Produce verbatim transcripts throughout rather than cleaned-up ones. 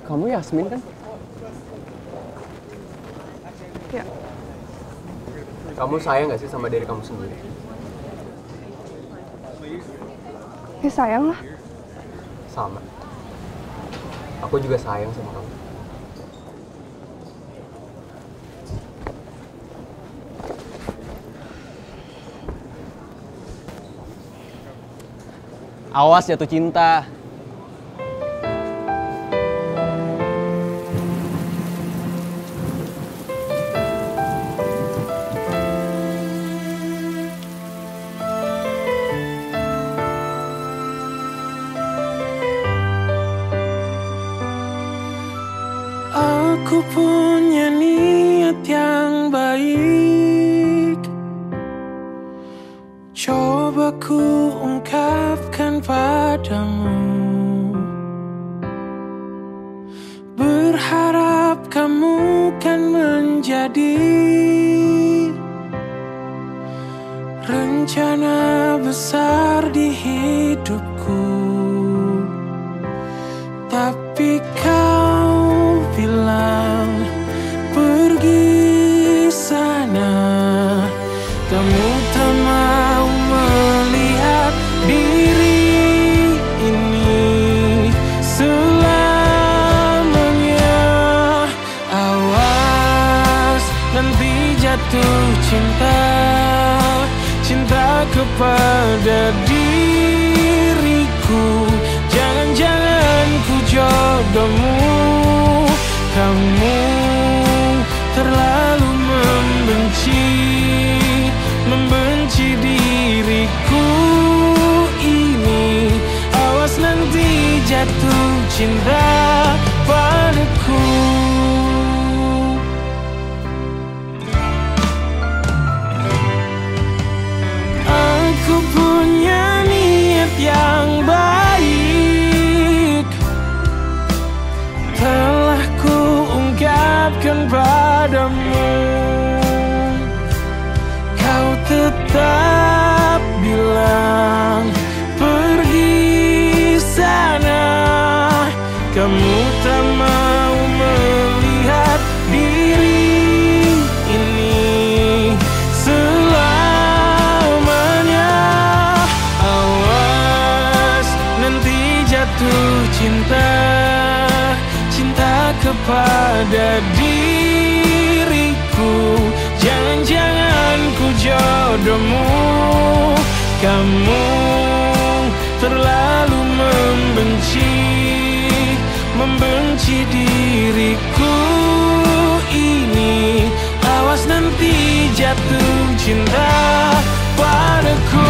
Kamu Yasmin kan? Ya. Kamu sayang gak sih sama diri kamu sendiri? Ya sayang lah. Sama. Aku juga sayang sama kamu. Awas jatuh cinta. Aku punya niat yang baik, coba ku ungkapkan padamu. Berharap kamu kan menjadi rencana besar di hidupku. Tapi kau bilang pergi sana, kamu tak mau melihat diri ini selamanya. Awas nanti jatuh cinta, cinta kepada diriku. Jangan-jangan ku jodohmu. Kamu terlalu membenci, membenci diriku ini. Awas nanti jatuh cinta padaku. Aku punya niat yang baik, telah ku ungkapkan padamu. Kau tetap bilang pergi sana, kamu tak mau melihat diri ini selamanya. Awas nanti jatuh cinta, cinta kepada diriku. Jangan-jangan ku jodohmu. Kamu terlalu membenci, membenci diriku ini. Awas nanti jatuh cinta padaku.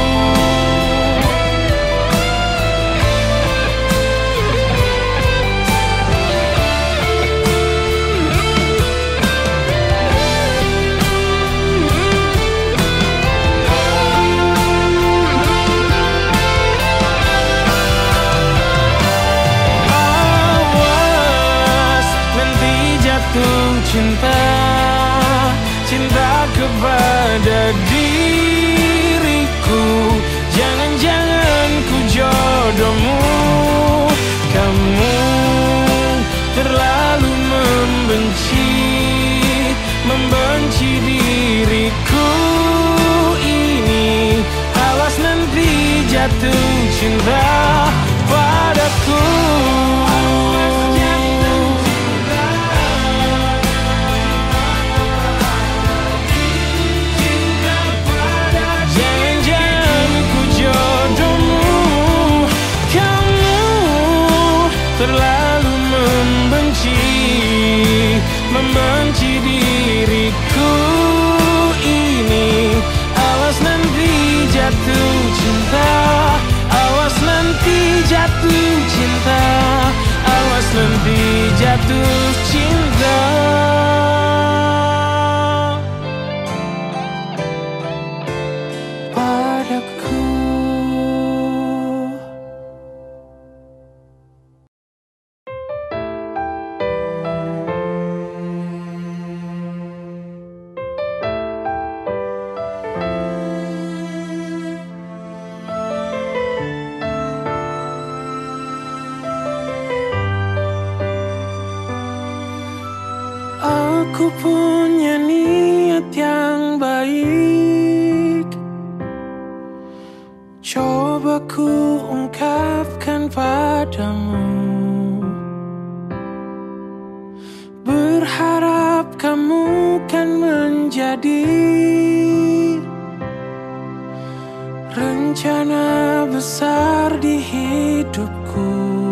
Cinta, cinta kepada diriku. Jangan-jangan ku jodohmu. Kamu terlalu membenci, membenci diriku ini. Awas nanti jatuh cinta padaku. Terlalu membenci, membenci diriku ini. Awas nanti jatuh cinta, awas nanti jatuh cinta, awas nanti jatuh cinta padaku. Aku punya niat yang baik, coba ku ungkapkan padamu. Berharap kamu kan menjadi rencana besar di hidupku.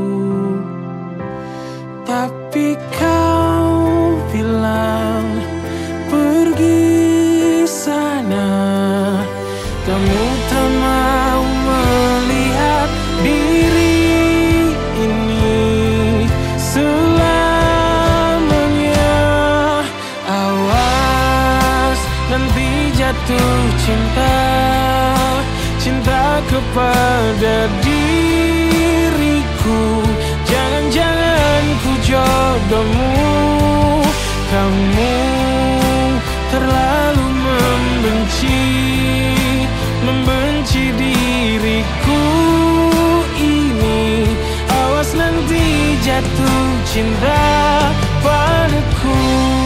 Tapi kau bilang pergi sana, kamu tak mau melihat diri ini selamanya. Awas nanti jatuh cinta, cinta kepada diriku. Jangan-jangan ku jodohmu, kamu terlalu membenci, membenci diriku ini. Awas nanti jatuh cinta padaku.